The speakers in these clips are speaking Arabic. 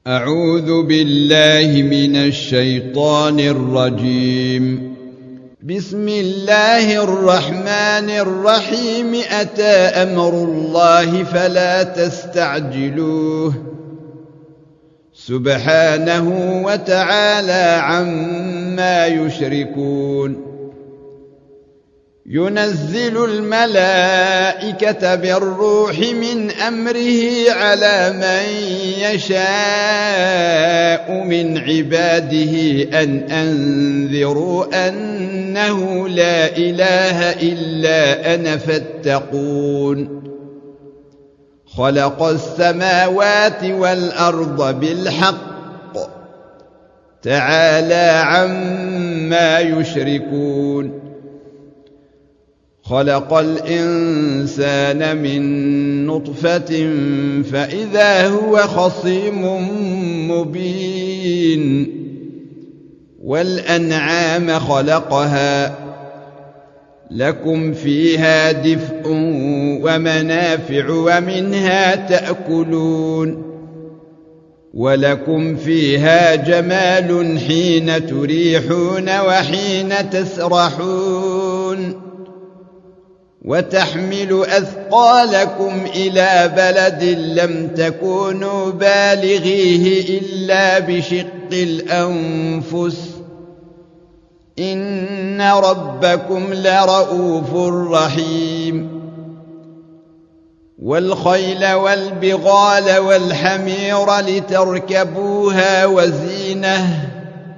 أعوذ بالله من الشيطان الرجيم. بسم الله الرحمن الرحيم. أتى أمر الله فلا تستعجلوه سبحانه وتعالى عما يشركون. ينزل الملائكة بالروح من أمره على من يشاء من عباده أن أنذروا أنه لا إله إلا أنا فاتقون. خلق السماوات والأرض بالحق تعالى عما يشركون. خلق الإنسان من نطفة فإذا هو خصيم مبين. والأنعام خلقها لكم فيها دفء ومنافع ومنها تأكلون. ولكم فيها جمال حين تريحون وحين تسرحون. وتحمل أثقالكم إلى بلد لم تكونوا بالغيه إلا بشق الأنفس إن ربكم لرؤوف رحيم. والخيل والبغال والحمير لتركبوها وزينة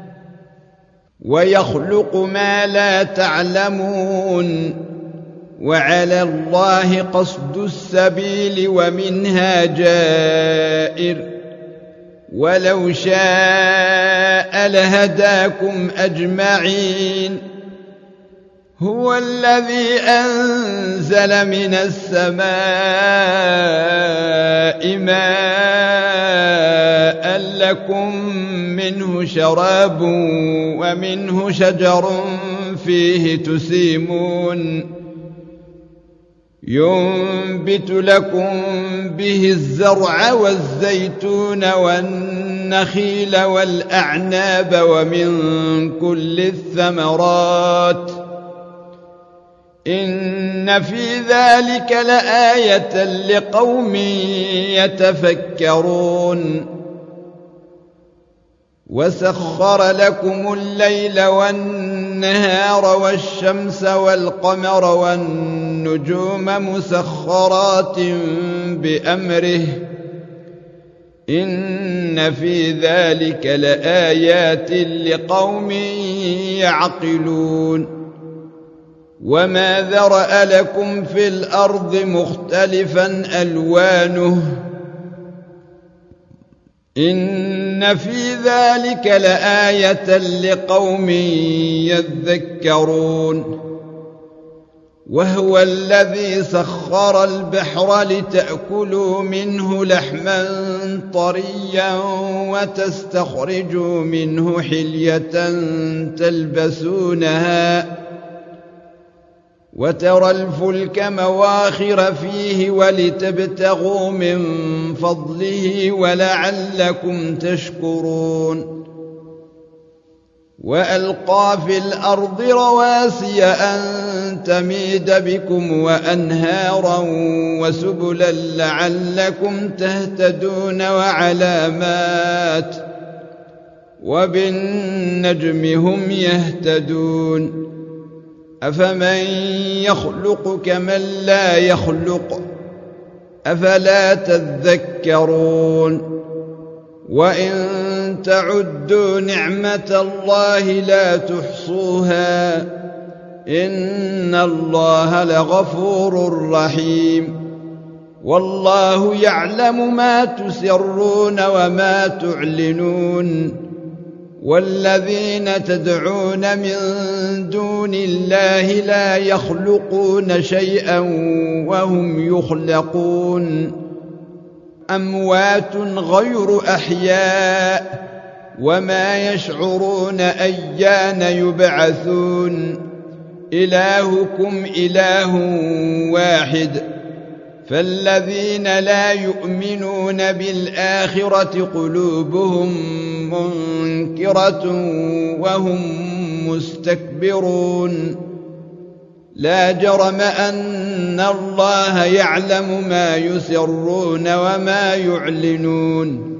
ويخلق ما لا تعلمون. وعلى الله قصد السبيل ومنها جائر ولو شاء لهداكم أجمعين. هو الذي أنزل من السماء ماء لكم منه شراب ومنه شجر فيه تسيمون. ينبت لكم به الزرع والزيتون والنخيل والأعناب ومن كل الثمرات إن في ذلك لآية لقوم يتفكرون. وسخر لكم الليل والنهار والشمس والقمر والنجوم مسخرات بأمره إن في ذلك لآيات لقوم يعقلون. وما ذرأ لكم في الأرض مختلفا ألوانه إن في ذلك لآية لقوم يذكرون. وهو الذي سخر البحر لتأكلوا منه لحما طريا وتستخرجوا منه حلية تلبسونها وترى الفلك مواخر فيه ولتبتغوا من فضله ولعلكم تشكرون. وألقى في الأرض رواسي أن تميد بكم وأنهارا وسبلا لعلكم تهتدون وعلامات وبالنجم هم يهتدون. أفمن يخلق كمن لا يخلق أفلا تذكرون. وإن تعدوا نعمة الله لا تحصوها إن الله لغفور رحيم. والله يعلم ما تسرون وما تعلنون. والذين تدعون من دون الله لا يخلقون شيئا وهم يخلقون. أموات غير أحياء وما يشعرون أيان يبعثون. إلهكم إله واحد فالذين لا يؤمنون بالآخرة قلوبهم منكرة وهم مستكبرون لا جرم أن الله يعلم ما يسرون وما يعلنون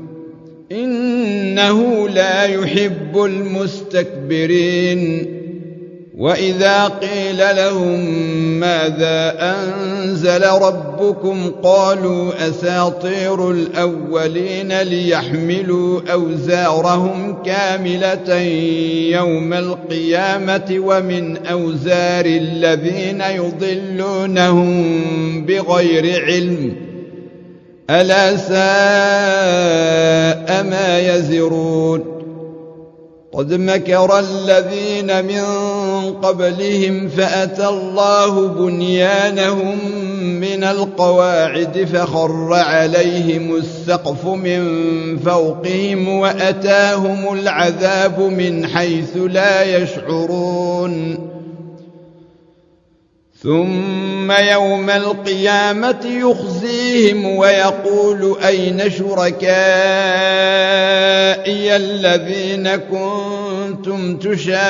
إنه لا يحب المستكبرين وإذا قيل لهم ماذا أنزل ربكم قالوا أساطير الأولين ليحملوا أوزارهم كاملة يوم القيامة ومن أوزار الذين يضلونهم بغير علم ألا ساء ما يزرون قد مكر الذين من قبلهم فأتى الله بنيانهم من القواعد فخر عليهم السقف من فوقهم وأتاهم العذاب من حيث لا يشعرون ثم يوم القيامة يخزيهم ويقول أين شركائي الذين كنتم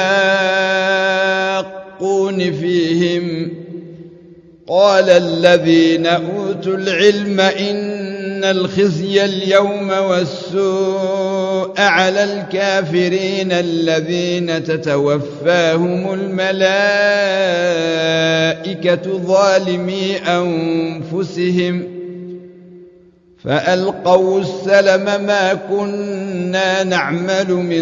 تشاقون فيهم قال الذين أوتوا العلم إن الخزي اليوم والسوء على الكافرين الذين تتوفاهم الملائكة ظالمي أنفسهم فألقوا السلم ما كنا نعمل من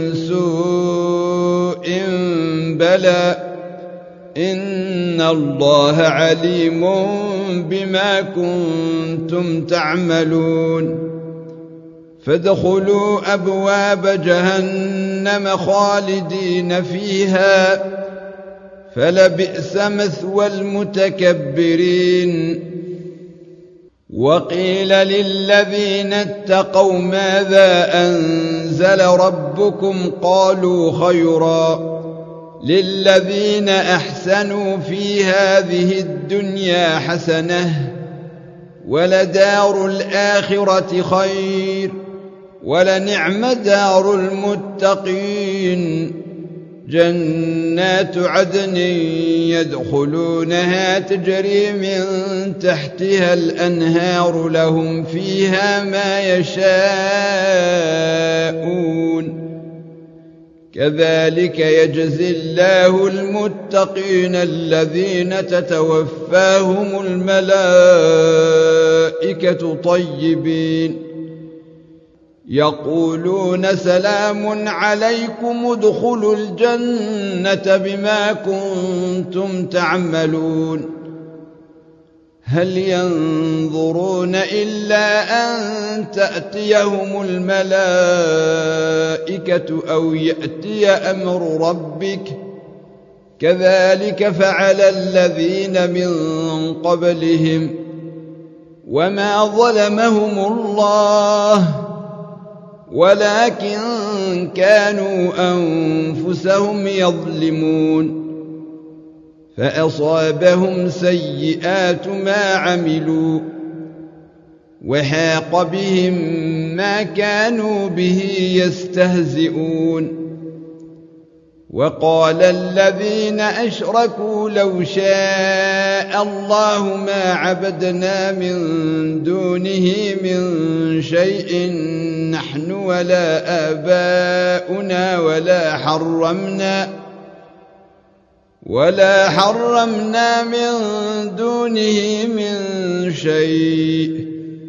سوء بلى إن الله عليم بما كنتم تعملون فادخلوا أبواب جهنم خالدين فيها فلبئس مثوى المتكبرين وقيل للذين اتقوا ماذا أنزل ربكم قالوا خيرا للذين أحسنوا في هذه الدنيا حسنة ولدار الآخرة خير ولنعم دار المتقين جنات عدن يدخلونها تجري من تحتها الأنهار لهم فيها ما يشاءون كذلك يجزي الله المتقين الذين تتوفاهم الملائكة طيبين يقولون سلام عليكم ادخلوا الجنة بما كنتم تعملون هل ينظرون إلا أن تأتيهم الملائكة أو يأتي أمر ربك كذلك فعل الذين من قبلهم وما ظلمهم الله ولكن كانوا أنفسهم يظلمون فأصابهم سيئات ما عملوا وحاق بهم ما كانوا به يستهزئون وقال الذين أشركوا لو شاء الله ما عبدنا من دونه من شيء نحن ولا آباؤنا ولا حرمنا من دونه من شيء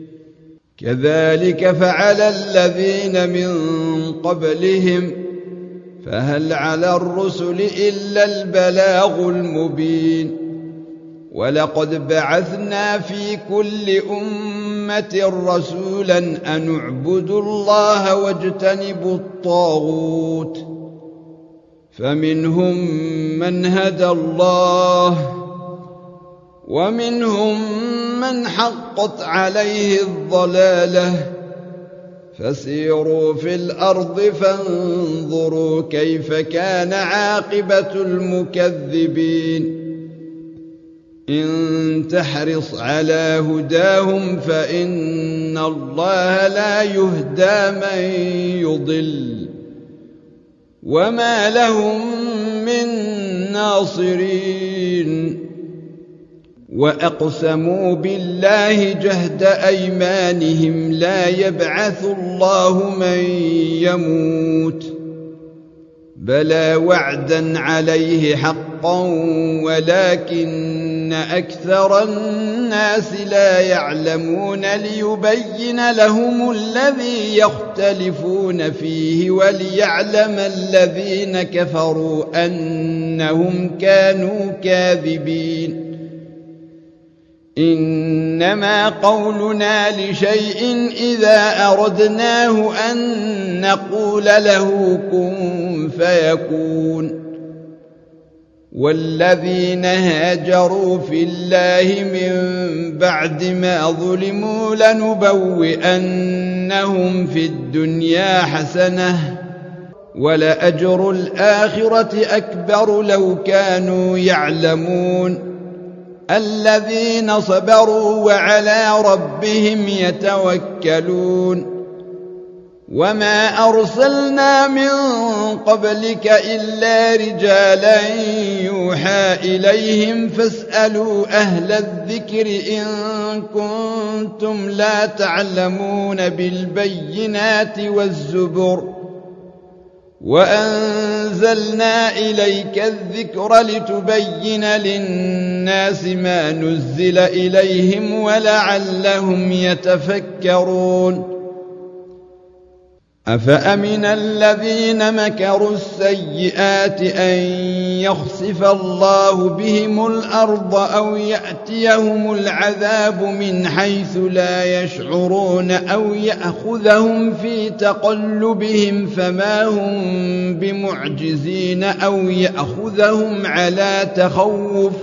كذلك فعل الذين من قبلهم فهل على الرسل إلا البلاغ المبين ولقد بعثنا في كل أمة رسولا أن اعبدوا الله واجتنبوا الطاغوت فمنهم من هدى الله ومنهم من حقت عليه الضلالة فسيروا في الأرض فانظروا كيف كان عاقبة المكذبين إن تحرص على هداهم فإن الله لا يهدى من يضل وما لهم من ناصرين وأقسموا بالله جهد أيمانهم لا يبعث الله من يموت بلى وعدا عليه حقا ولكن أكثر الناس لا يعلمون ليبين لهم الذي يختلفون فيه وليعلم الذين كفروا أنهم كانوا كاذبين إنما قولنا لشيء إذا أردناه أن نقول له كن فيكون والذين هاجروا في الله من بعد ما ظلموا لنبوئنهم في الدنيا حسنة ولأجر الآخرة أكبر لو كانوا يعلمون الذين صبروا وعلى ربهم يتوكلون وما أرسلنا من قبلك إلا رجالا يوحى إليهم فاسألوا أهل الذكر إن كنتم لا تعلمون بالبينات والزبر وأنزلنا إليك الذكر لتبين للناس ما نزل إليهم ولعلهم يتفكرون أفأمن الذين مكروا السيئات أن يخسف الله بهم الأرض أو يأتيهم العذاب من حيث لا يشعرون أو يأخذهم في تقلبهم فما هم بمعجزين أو يأخذهم على تخوف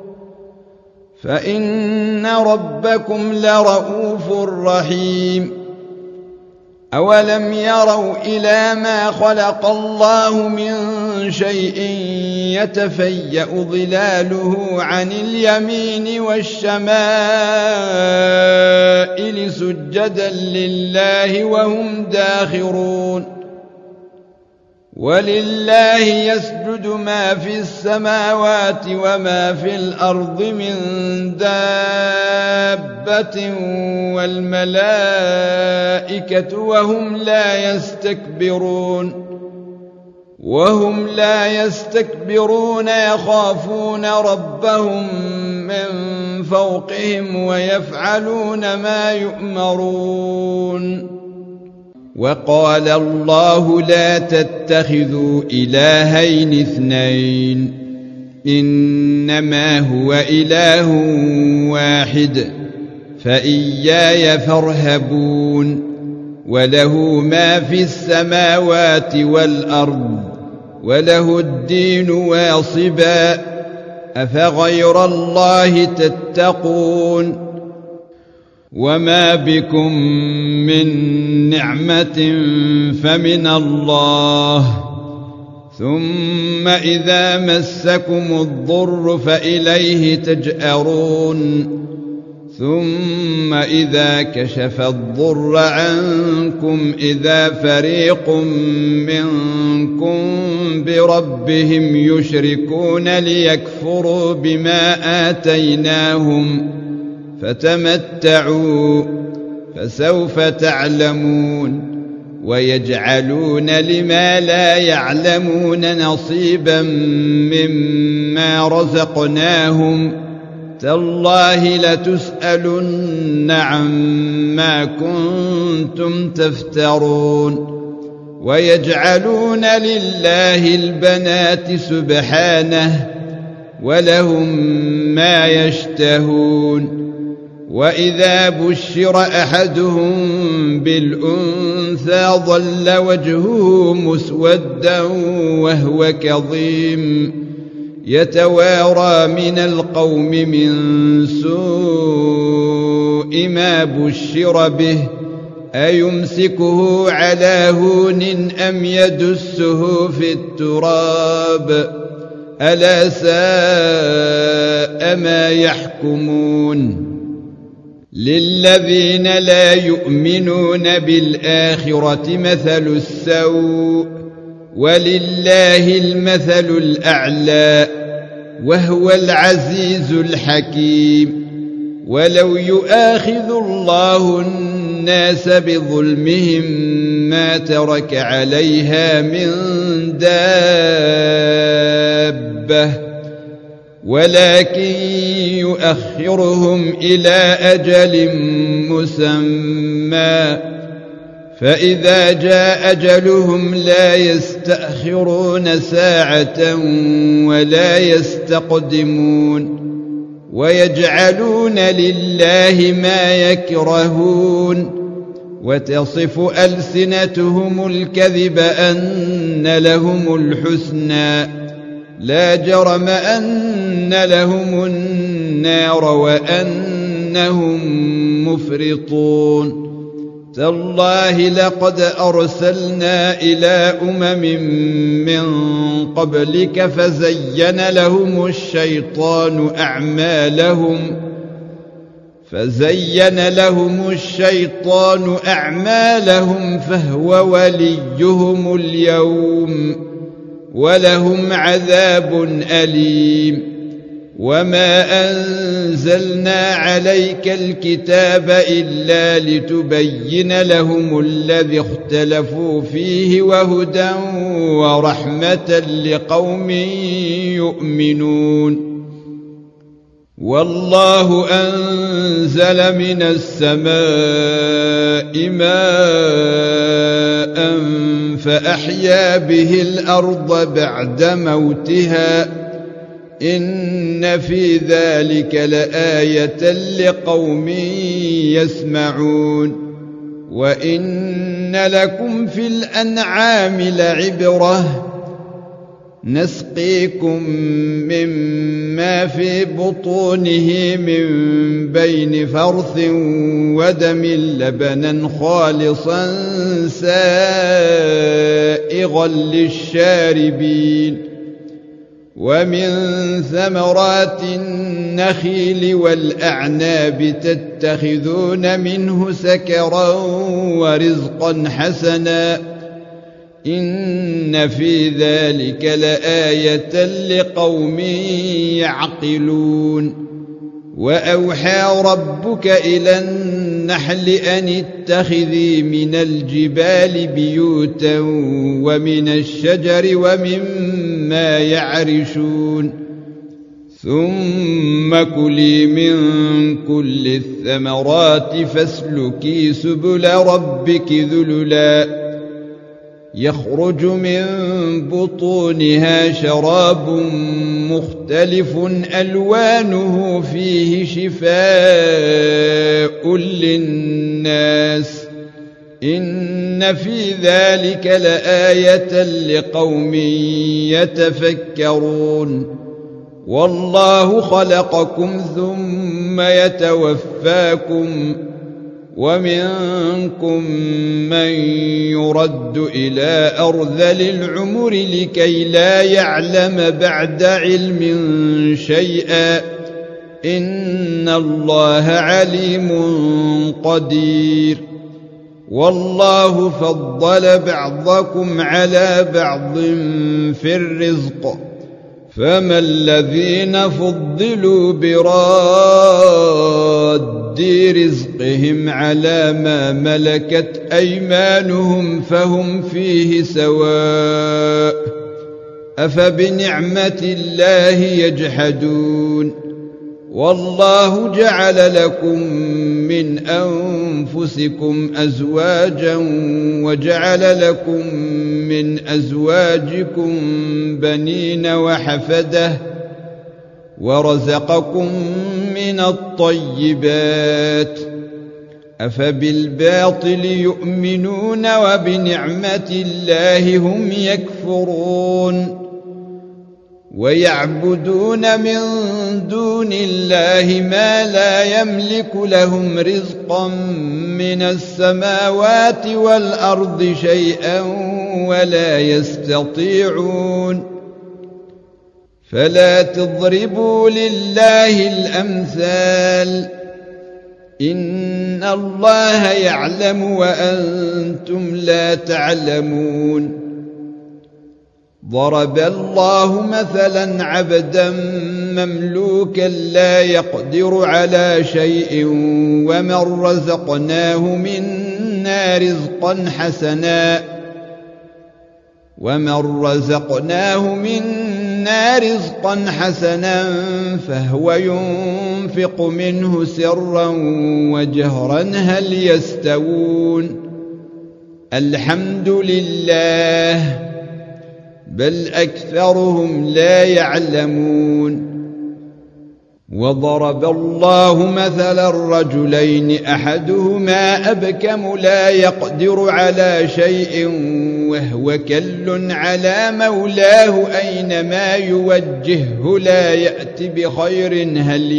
فإن ربكم لرؤوف رحيم أولم يروا إلى ما خلق الله من شيء يتفيأ ظلاله عن اليمين والشمائل سجدا لله وهم داخرون ولله يسجد ما في السماوات وما في الأرض من دابة والملائكة وهم لا يستكبرون يخافون ربهم من فوقهم ويفعلون ما يؤمرون وقال الله لا تتخذوا إلهين اثنين إنما هو إله واحد فإياي فارهبون وله ما في السماوات والأرض وله الدين واصبا أفغير الله تتقون وما بكم من نعمة فمن الله ثم إذا مسكم الضر فإليه تجأرون ثم إذا كشف الضر عنكم إذا فريق منكم بربهم يشركون ليكفروا بما آتيناهم فتمتعوا فسوف تعلمون ويجعلون لما لا يعلمون نصيبا مما رزقناهم تالله لتسألن عما كنتم تفترون ويجعلون لله البنات سبحانه ولهم ما يشتهون وإذا بشر أحدهم بالأنثى ظل وجهه مسودا وهو كظيم يتوارى من القوم من سوء ما بشر به أيمسكه على هون أم يدسه في التراب ألا ساء ما يحكمون للذين لا يؤمنون بالآخرة مثل السوء ولله المثل الأعلى وهو العزيز الحكيم ولو يؤاخذ الله الناس بظلمهم ما ترك عليها من دابة ولكن يؤخرهم إلى أجل مسمى فإذا جاء أجلهم لا يستأخرون ساعة ولا يستقدمون ويجعلون لله ما يكرهون وتصف ألسنتهم الكذب أن لهم الحسنى لا جرم أن لهم النار وأنهم مفرطون تالله لقد أرسلنا إلى من قبلك فزين لهم الشيطان أعمالهم فهو وليهم اليوم ولهم عذاب أليم وما أنزلنا عليك الكتاب إلا لتبين لهم الذي اختلفوا فيه وهدى ورحمة لقوم يؤمنون والله أنزل من السماء ماء فأحيا به الأرض بعد موتها إن في ذلك لآية لقوم يسمعون وإن لكم في الأنعام لعبرة نسقيكم مما في بطونه من بين فرث ودم لبنا خالصا سائغا للشاربين ومن ثمرات النخيل والأعناب تتخذون منه سكرا ورزقا حسنا إن في ذلك لآية لقوم يعقلون وأوحى ربك إلى النحل أن اتخذي من الجبال بيوتا ومن الشجر ومما يعرشون ثم كلي من كل الثمرات فاسلكي سبل ربك ذللا يخرج من بطونها شراب مختلف ألوانه فيه شفاء للناس إن في ذلك لآية لقوم يتفكرون والله خلقكم ثم يتوفاكم ومنكم من يرد إلى أرذل العمر لكي لا يعلم بعد علم شيئا إن الله عليم قدير والله فضل بعضكم على بعض في الرزق فما الذين فضلوا براد رزقهم على ما ملكت أيمانهم فهم فيه سواء أفبنعمة الله يجحدون والله جعل لكم من أنفسكم أزواجا وجعل لكم من أزواجكم بنين وحفدة ورزقكم من الطيبات أفبالباطل يؤمنون وبنعمة الله هم يكفرون ويعبدون من دون الله ما لا يملك لهم رزقا من السماوات والأرض شيئا ولا يستطيعون فلا تضربوا لله الأمثال إن الله يعلم وأنتم لا تعلمون ضرب الله مثلا عبدا مملوكا لا يقدر على شيء ومن رزقناه منا رزقا حسنا فهو ينفق منه سرا وجهرا هل يستوون الحمد لله بل أكثرهم لا يعلمون وضرب الله مثلا الرجلين أحدهما أبكم لا يقدر على شيء وهو كل على مولاه أينما يوجهه لا يأت بخير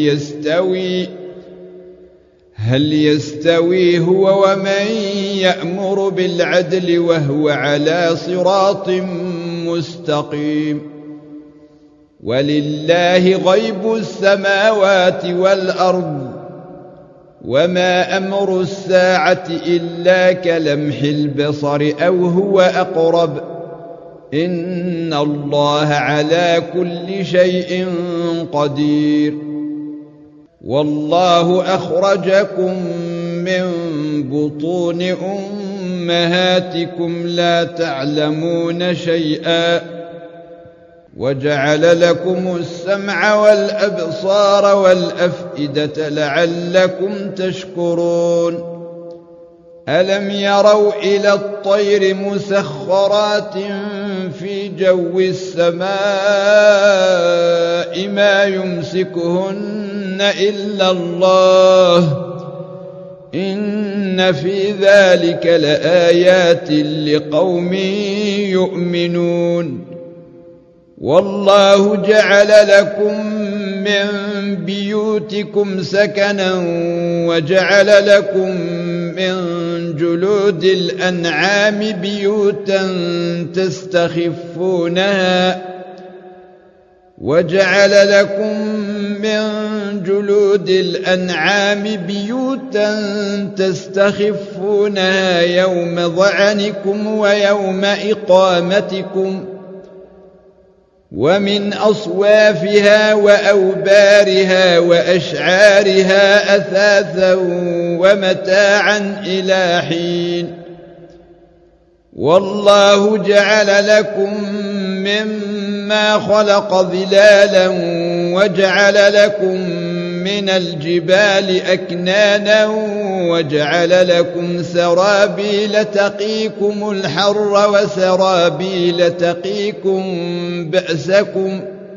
هل يستوي هو ومن يأمر بالعدل وهو على صراط مستقيم ولله غيب السماوات والأرض وما أمر الساعة إلا كلمح البصر أو هو أقرب إن الله على كل شيء قدير والله أخرجكم من بطون أمهاتكم لا تعلمون شيئا وجعل لكم السمع والأبصار والأفئدة لعلكم تشكرون ألم يروا إلى الطير مسخرات في جو السماء ما يمسكهن إلا الله إن في ذلك لآيات لقوم يؤمنون والله جعل لكم من بيوتكم سكنا وجعل لكم من جلود الأنعام بيوتا تستخفونها يوم ظعنكم ويوم إقامتكم ومن أصوافها وأوبارها وأشعارها أثاثا ومتاعا إلى حين والله جعل لكم مما خلق ظلالا وجعل لكم من الجبال أكنانا وجعل لكم سرابيل تقيكم الحر وسرابيل تقيكم بأسكم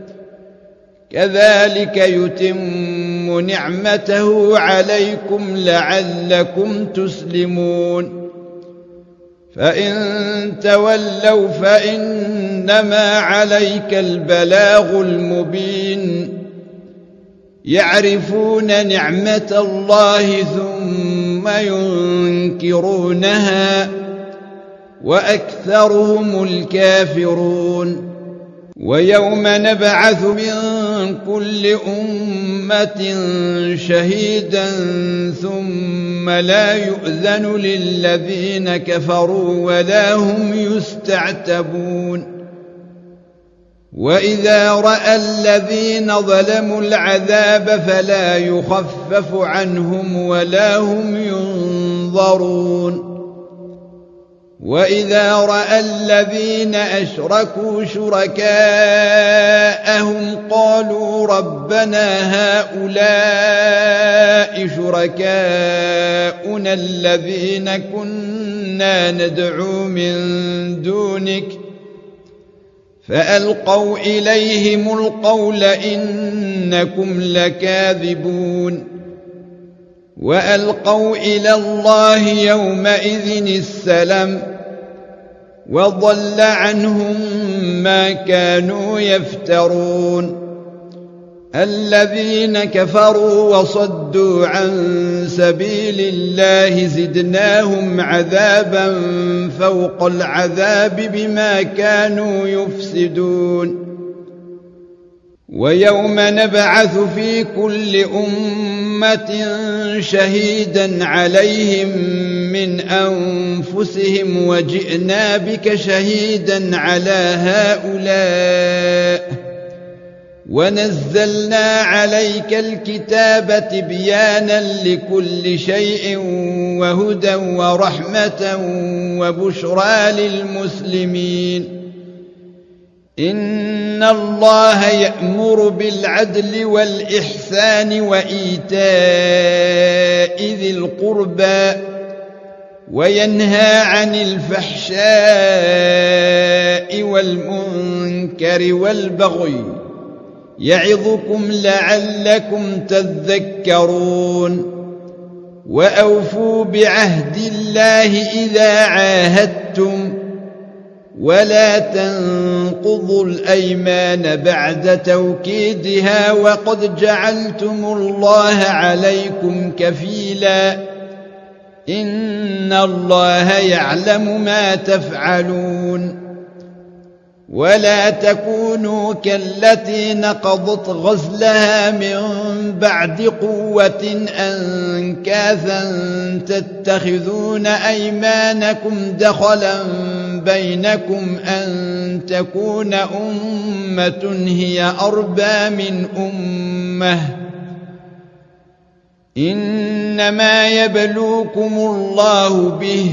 كذلك يتم نعمته عليكم لعلكم تسلمون فإن تولوا فإنما عليك البلاغ المبين يعرفون نعمة الله ثم ينكرونها وأكثرهم الكافرون ويوم نبعث من كل أمة شهيدا ثم لا يؤذن للذين كفروا ولا هم يستعتبون وإذا رأى الذين ظلموا العذاب فلا يخفف عنهم ولا هم ينظرون وإذا رأى الذين أشركوا شركاءهم قالوا ربنا هؤلاء شركاؤنا الذين كنا ندعو من دونك فألقوا إليهم القول إنكم لكاذبون وألقوا إلى الله يومئذ السلم وضل عنهم ما كانوا يفترون الذين كفروا وصدوا عن سبيل الله زدناهم عذابا فوق العذاب بما كانوا يفسدون ويوم نبعث في كل أمة شهيدا عليهم من أنفسهم وجئنا بك شهيدا على هؤلاء ونزلنا عليك الكتاب تبيانا لكل شيء وهدى ورحمة وبشرى للمسلمين إن الله يأمر بالعدل والإحسان وإيتاء ذي القربى وينهى عن الفحشاء والمنكر والبغي يعظكم لعلكم تذكرون وأوفوا بعهد الله إذا عاهدتم ولا تنقضوا الأيمان بعد توكيدها وقد جعلتم الله عليكم كفيلا إن الله يعلم ما تفعلون ولا تكونوا كالتي نقضت غزلها من بعد قوة أنكاثا تتخذون أيمانكم دخلا بينكم أن تكون أمة هي أربى من أمة إنما يبلوكم الله به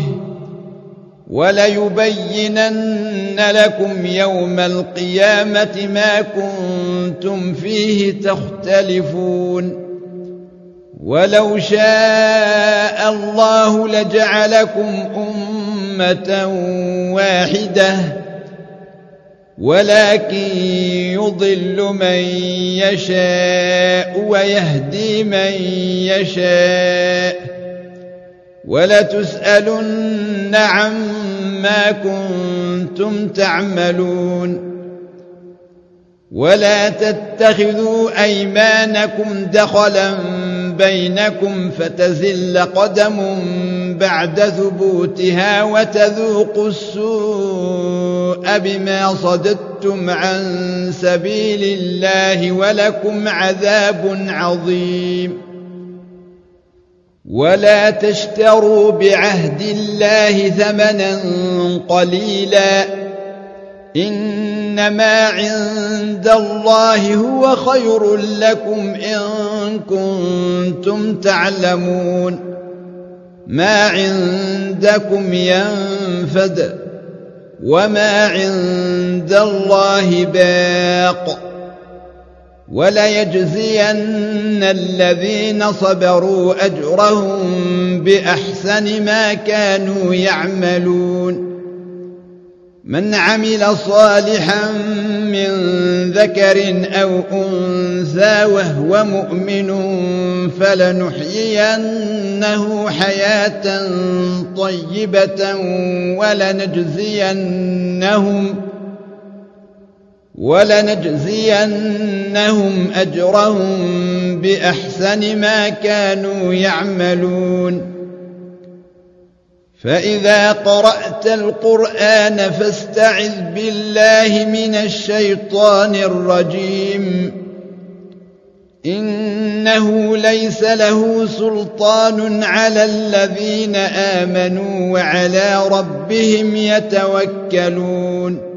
وليبينن لكم يوم القيامة ما كنتم فيه تختلفون ولو شاء الله لجعلكم أمة واحدة ولكن يضل من يشاء ويهدي من يشاء ولتسألن عما كنتم تعملون ولا تتخذوا أيمانكم دخلا بينكم فتزل قدم بعد ثبوتها وتذوقوا السوء بما صددتم عن سبيل الله ولكم عذاب عظيم ولا تشتروا بعهد الله ثمنا قليلا إنما عند الله هو خير لكم إن كنتم تعلمون ما عندكم ينفد وما عند الله باق وليجزين الذين صبروا أجرهم بأحسن ما كانوا يعملون من عمل صالحا من ذكر أو أنثى وهو مؤمن فلنحيينه حياة طيبة ولنجزينهم أجرهم بأحسن ما كانوا يعملون فإذا قرأت القرآن فاستعذ بالله من الشيطان الرجيم إنه ليس له سلطان على الذين آمنوا وعلى ربهم يتوكلون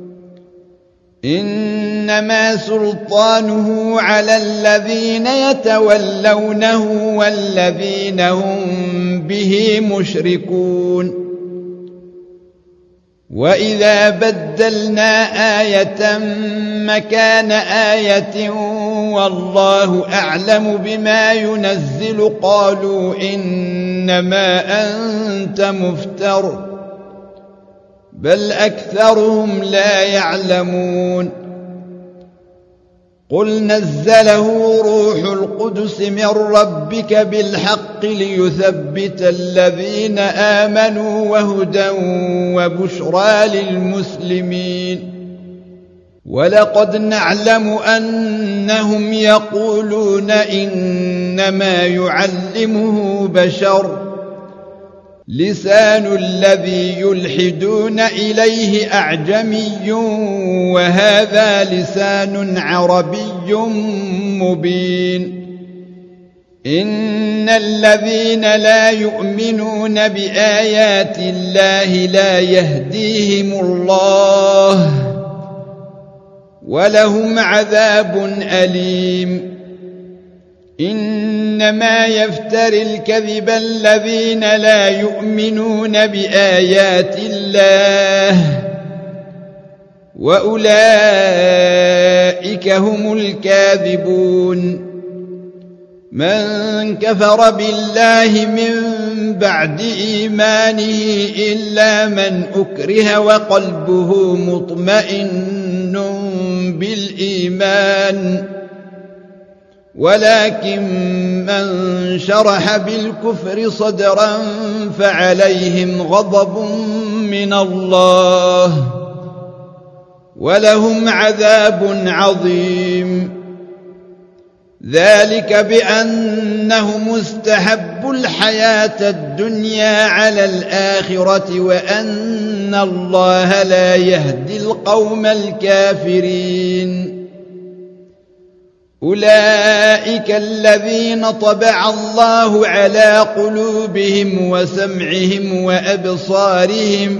إنما سلطانه على الذين يتولونه والذين هم به مشركون وإذا بدلنا آية مكان آية والله أعلم بما ينزل قالوا إنما أنت مفتر بل أكثرهم لا يعلمون قل نزله روح القدس من ربك بالحق ليثبت الذين آمنوا وهدى وبشرى للمسلمين ولقد نعلم أنهم يقولون إنما يعلمه بشر لسان الذي يلحدون إليه أعجمي وهذا لسان عربي مبين إن الذين لا يؤمنون بآيات الله لا يهديهم الله ولهم عذاب أليم إنما يفتري الكذب الذين لا يؤمنون بآيات الله وأولئك هم الكاذبون من كفر بالله من بعد إيمانه إلا من أكره وقلبه مطمئن بالإيمان ولكن من شرح بالكفر صدرا فعليهم غضب من الله ولهم عذاب عظيم ذلك بأنهم استحبوا الحياة الدنيا على الآخرة وأن الله لا يهدي القوم الكافرين أولئك الذين طبع الله على قلوبهم وسمعهم وأبصارهم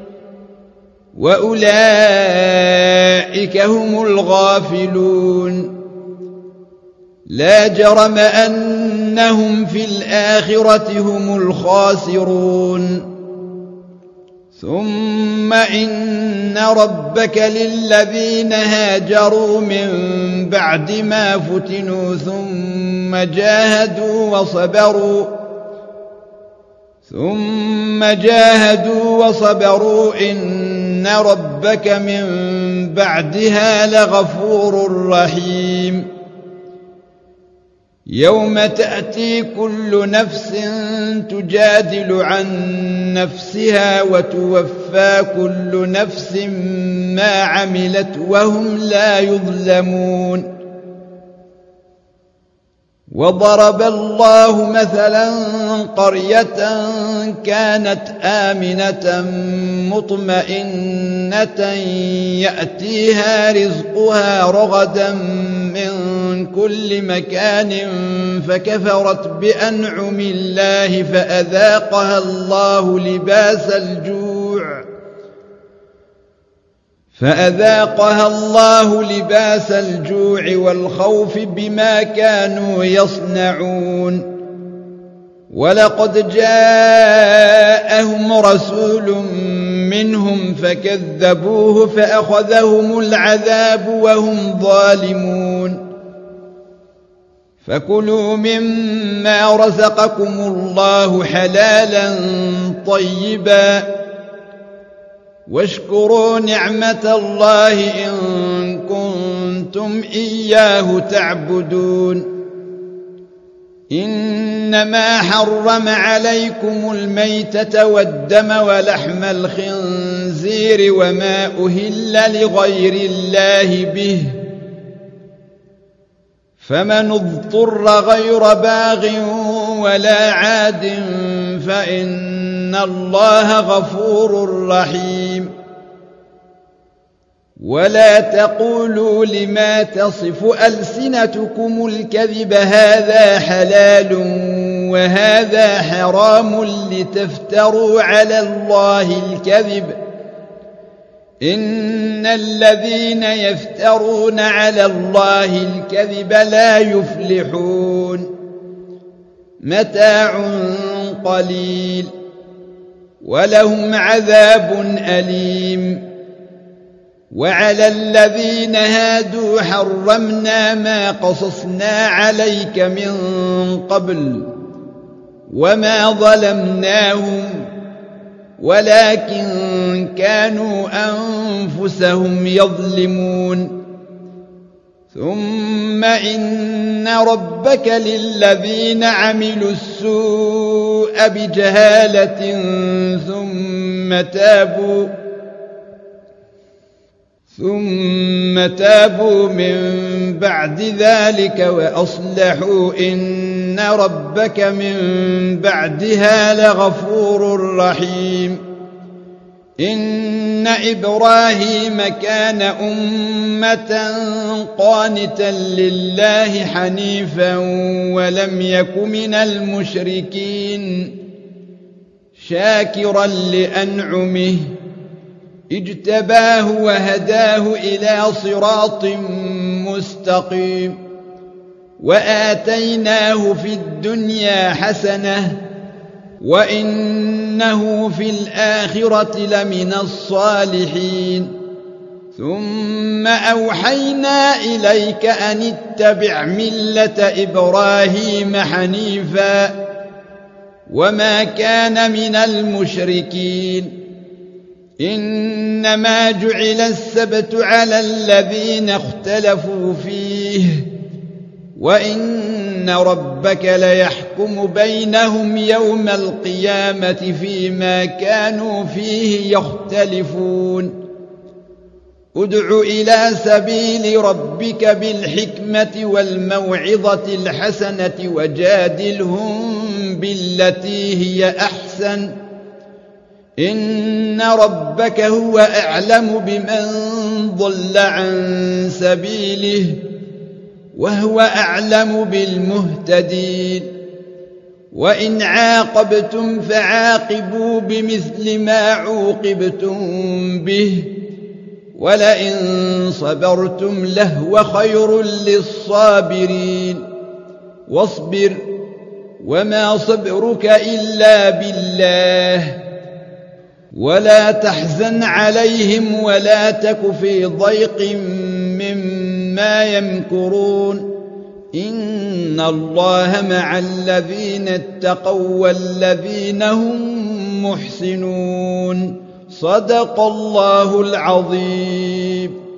وأولئك هم الغافلون لا جرم أنهم في الآخرة هم الخاسرون ثم إن ربك للذين هاجروا من بعد ما فتنوا ثم جاهدوا وصبروا إن ربك من بعدها لغفور رحيم يوم تأتي كل نفس تجادل عن نفسها وتوفى كل نفس ما عملت وهم لا يظلمون وضرب الله مثلا قرية كانت آمنة مطمئنة يأتيها رزقها رغدا من كل مكان فكفرت بأنعم الله فأذاقها الله لباس الجوع والخوف بما كانوا يصنعون ولقد جاءهم رسول منهم فكذبوه فأخذهم العذاب وهم ظالمون فكلوا مما رزقكم الله حلالا طيبا واشكروا نعمة الله إن كنتم إياه تعبدون إنما حرم عليكم الميتة والدم ولحم الخنزير وما أهل لغير الله به فمن اضطر غير باغ ولا عاد فإن الله غفور رحيم ولا تقولوا لما تصف ألسنتكم الكذب هذا حلال وهذا حرام لتفتروا على الله الكذب إن الذين يفترون على الله الكذب لا يفلحون متاع قليل ولهم عذاب أليم وعلى الذين هادوا حرمنا ما قصصنا عليك من قبل وما ظلمناهم ولكن كانوا أنفسهم يظلمون ثم إن ربك للذين عملوا السوء بجهالة ثم تابوا من بعد ذلك وأصلحوا إن ربك من بعدها لغفور رحيم إن إبراهيم كان أمة قانتا لله حنيفا ولم يك من المشركين شاكرا لأنعمه اجتباه وهداه إلى صراط مستقيم وآتيناه في الدنيا حسنة وإنه في الآخرة لمن الصالحين ثم أوحينا إليك أن اتبع ملة إبراهيم حنيفا وما كان من المشركين إنما جعل السبت على الذين اختلفوا فيه وإن ربك ليحكم بينهم يوم القيامة فيما كانوا فيه يختلفون ادع إلى سبيل ربك بالحكمة والموعظة الحسنة وجادلهم بالتي هي أحسن إن ربك هو أعلم بمن ضل عن سبيله وهو أعلم بالمهتدين وإن عاقبتم فعاقبوا بمثل ما عوقبتم به ولئن صبرتم لهو خير للصابرين واصبر وما صبرك إلا بالله ولا تحزن عليهم ولا تك في ضيق مما يمكرون إن الله مع الذين اتقوا والذين هم محسنون صدق الله العظيم.